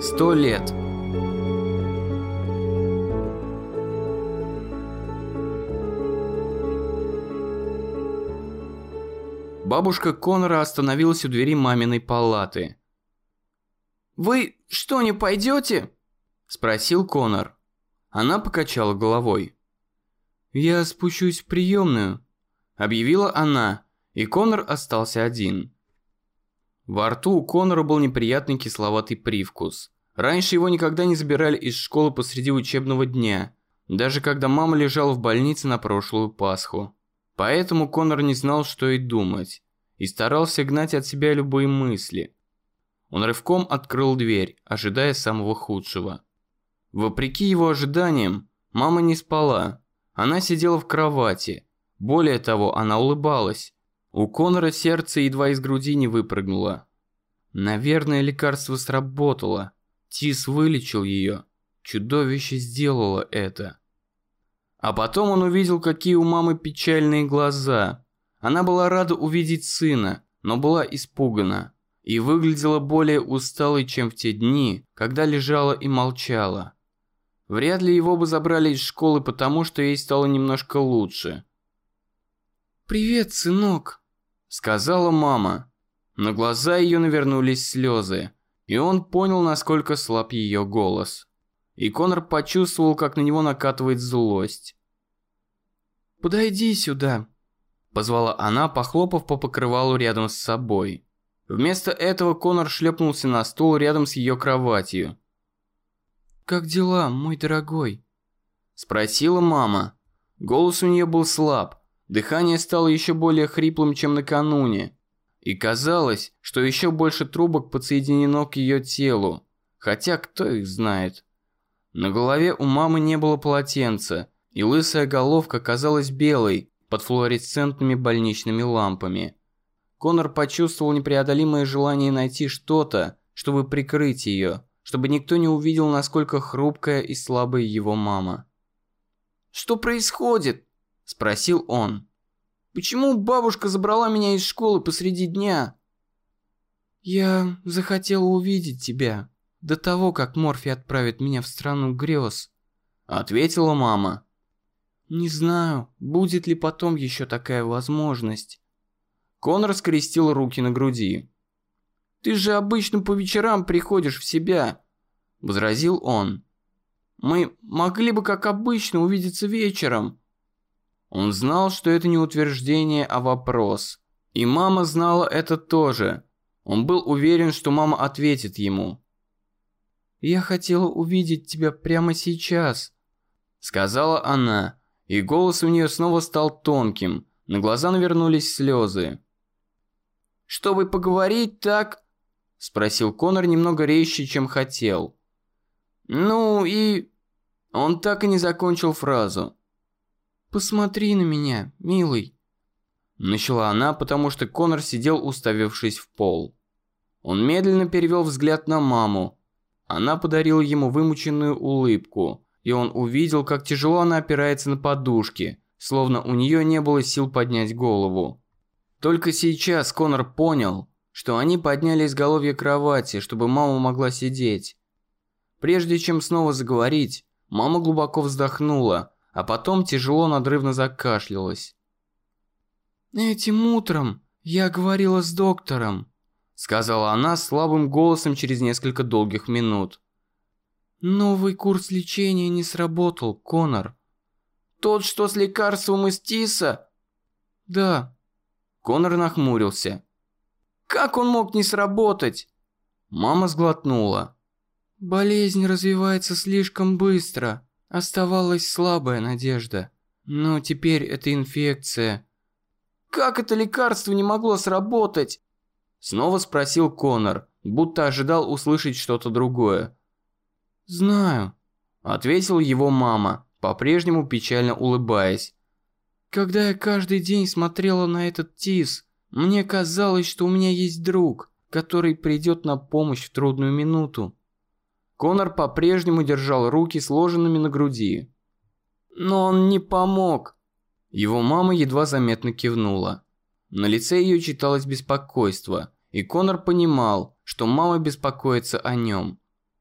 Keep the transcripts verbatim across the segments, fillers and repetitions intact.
Сто лет. Бабушка Конора остановилась у двери маминой палаты. «Вы что, не пойдете?» – спросил Конор. Она покачала головой. «Я спущусь в приемную», – объявила она, и Конор остался один. Во рту у Конора был неприятный кисловатый привкус. Раньше его никогда не забирали из школы посреди учебного дня, даже когда мама лежала в больнице на прошлую Пасху. Поэтому Конор не знал, что и думать, и старался гнать от себя любые мысли. Он рывком открыл дверь, ожидая самого худшего. Вопреки его ожиданиям, мама не спала. Она сидела в кровати. Более того, она улыбалась. У Конора сердце едва из груди не выпрыгнуло. Наверное, лекарство сработало. Тис вылечил ее. Чудовище сделало это. А потом он увидел, какие у мамы печальные глаза. Она была рада увидеть сына, но была испугана. И выглядела более усталой, чем в те дни, когда лежала и молчала. Вряд ли его бы забрали из школы, потому что ей стало немножко лучше. «Привет, сынок», — сказала мама. На глаза ее навернулись слезы, и он понял, насколько слаб ее голос. И Конор почувствовал, как на него накатывает злость. «Подойди сюда», — позвала она, похлопав по покрывалу рядом с собой. Вместо этого Конор шлепнулся на стул рядом с ее кроватью. «Как дела, мой дорогой?» – спросила мама. Голос у нее был слаб, дыхание стало еще более хриплым, чем накануне. И казалось, что еще больше трубок подсоединено к ее телу, хотя кто их знает. На голове у мамы не было полотенца, и лысая головка казалась белой под флуоресцентными больничными лампами. Конор почувствовал непреодолимое желание найти что-то, чтобы прикрыть ее, чтобы никто не увидел, насколько хрупкая и слабая его мама. «Что происходит?» – спросил он. «Почему бабушка забрала меня из школы посреди дня?» «Я захотела увидеть тебя до того, как Морфи отправит меня в страну грез», – ответила мама. «Не знаю, будет ли потом еще такая возможность». Конор скрестил руки на груди. «Ты же обычно по вечерам приходишь в себя», – возразил он. «Мы могли бы, как обычно, увидеться вечером». Он знал, что это не утверждение, а вопрос. И мама знала это тоже. Он был уверен, что мама ответит ему. «Я хотела увидеть тебя прямо сейчас», – сказала она, и голос у нее снова стал тонким, на глаза навернулись слезы. «Чтобы поговорить, так?» – спросил Конор немного резче, чем хотел. «Ну и...» Он так и не закончил фразу. «Посмотри на меня, милый», – начала она, потому что Конор сидел, уставившись в пол. Он медленно перевел взгляд на маму. Она подарила ему вымученную улыбку, и он увидел, как тяжело она опирается на подушки, словно у нее не было сил поднять голову. Только сейчас Конор понял, что они подняли изголовье кровати, чтобы мама могла сидеть. Прежде чем снова заговорить, мама глубоко вздохнула, а потом тяжело надрывно закашлялась. «Этим утром я говорила с доктором», – сказала она слабым голосом через несколько долгих минут. «Новый курс лечения не сработал, Конор». «Тот, что с лекарством из Тиса?» «Да». Конор нахмурился. «Как он мог не сработать?» Мама сглотнула. «Болезнь развивается слишком быстро. Оставалась слабая надежда. Но теперь это инфекция». «Как это лекарство не могло сработать?» Снова спросил Конор, будто ожидал услышать что-то другое. «Знаю», – ответила его мама, по-прежнему печально улыбаясь. «Когда я каждый день смотрела на этот Тис, мне казалось, что у меня есть друг, который придет на помощь в трудную минуту». Конор по-прежнему держал руки сложенными на груди. «Но он не помог». Его мама едва заметно кивнула. На лице ее читалось беспокойство, и Конор понимал, что мама беспокоится о нем.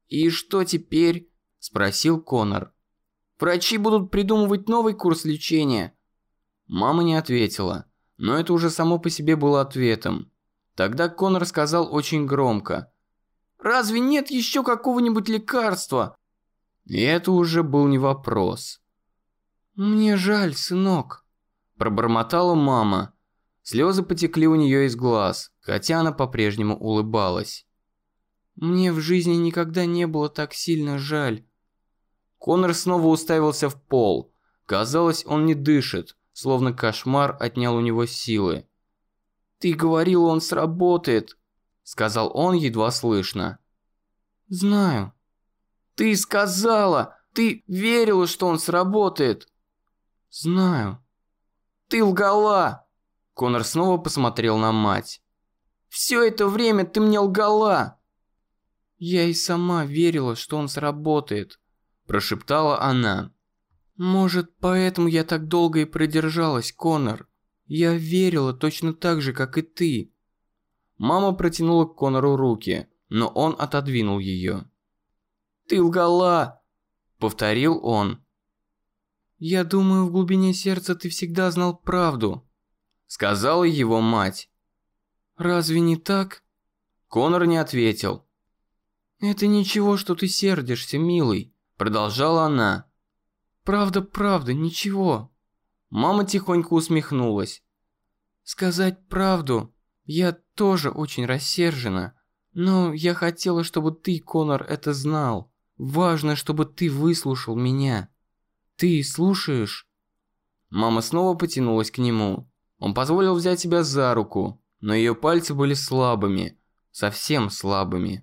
«И что теперь?» – спросил Конор. «Врачи будут придумывать новый курс лечения». Мама не ответила, но это уже само по себе было ответом. Тогда Конор сказал очень громко: «Разве нет еще какого-нибудь лекарства?» И это уже был не вопрос. «Мне жаль, сынок», – пробормотала мама. Слезы потекли у нее из глаз, хотя она по-прежнему улыбалась. «Мне в жизни никогда не было так сильно жаль». Конор снова уставился в пол. Казалось, он не дышит, словно кошмар отнял у него силы. «Ты говорил, он сработает», – сказал он едва слышно. «Знаю». «Ты сказала! Ты верила, что он сработает!» «Знаю». «Ты лгала!» Конор снова посмотрел на мать. «Все это время ты мне лгала!» «Я и сама верила, что он сработает», – прошептала она. «Может, поэтому я так долго и продержалась, Конор. Я верила точно так же, как и ты». Мама протянула к Конору руки, но он отодвинул ее. «Ты лгала!» – повторил он. «Я думаю, в глубине сердца ты всегда знал правду», – сказала его мать. «Разве не так?» Конор не ответил. «Это ничего, что ты сердишься, милый», – продолжала она. «Правда, правда, ничего». Мама тихонько усмехнулась. «Сказать правду, я тоже очень рассержена, но я хотела, чтобы ты, Конор, это знал. Важно, чтобы ты выслушал меня. Ты слушаешь?» Мама снова потянулась к нему. Он позволил взять себя за руку, но ее пальцы были слабыми, совсем слабыми.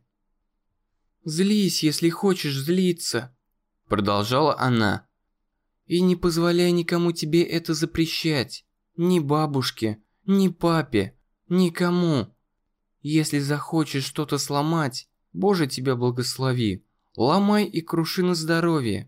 «Злись, если хочешь злиться», – продолжала она. «И не позволяй никому тебе это запрещать. Ни бабушке, ни папе, никому. Если захочешь что-то сломать, Боже тебя благослови, ломай и круши на здоровье».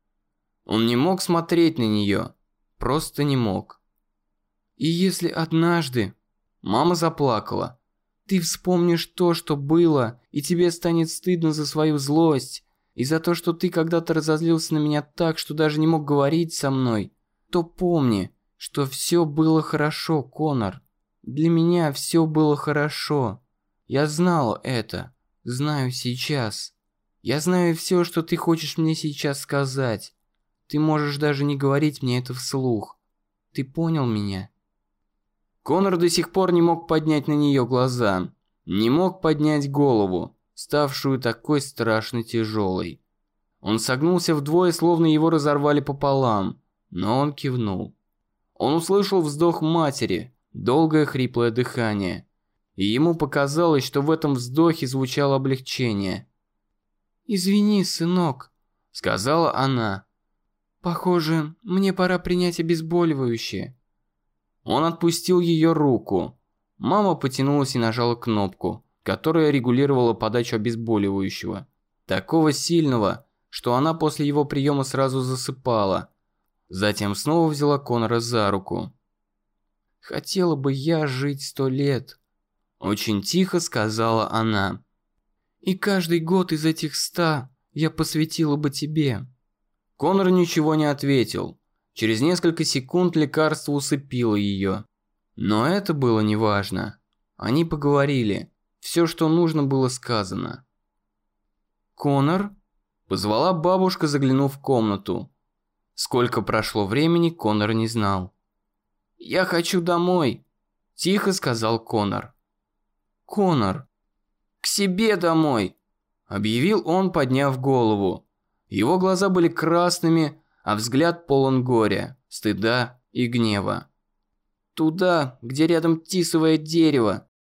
Он не мог смотреть на нее, просто не мог. «И если однажды...» Мама заплакала. «Ты вспомнишь то, что было, и тебе станет стыдно за свою злость, и за то, что ты когда-то разозлился на меня так, что даже не мог говорить со мной, то помни, что все было хорошо, Конор. Для меня все было хорошо. Я знала это, знаю сейчас. Я знаю все, что ты хочешь мне сейчас сказать. Ты можешь даже не говорить мне это вслух. Ты понял меня?» Конор до сих пор не мог поднять на нее глаза, не мог поднять голову, ставшую такой страшно тяжелой. Он согнулся вдвое, словно его разорвали пополам, но он кивнул. Он услышал вздох матери, долгое хриплое дыхание, и ему показалось, что в этом вздохе звучало облегчение. «Извини, сынок», — сказала она. «Похоже, мне пора принять обезболивающее». Он отпустил ее руку. Мама потянулась и нажала кнопку, которая регулировала подачу обезболивающего. Такого сильного, что она после его приема сразу засыпала. Затем снова взяла Конора за руку. «Хотела бы я жить сто лет», – очень тихо сказала она. «И каждый год из этих ста я посвятила бы тебе». Конор ничего не ответил. Через несколько секунд лекарство усыпило ее. Но это было неважно. Они поговорили. Все, что нужно, было сказано. «Конор?» – позвала бабушка, заглянув в комнату. Сколько прошло времени, Конор не знал. «Я хочу домой», – тихо сказал Конор. «Конор!» «К себе домой!» – объявил он, подняв голову. Его глаза были красными, а взгляд полон горя, стыда и гнева. «Туда, где рядом тисовое дерево»,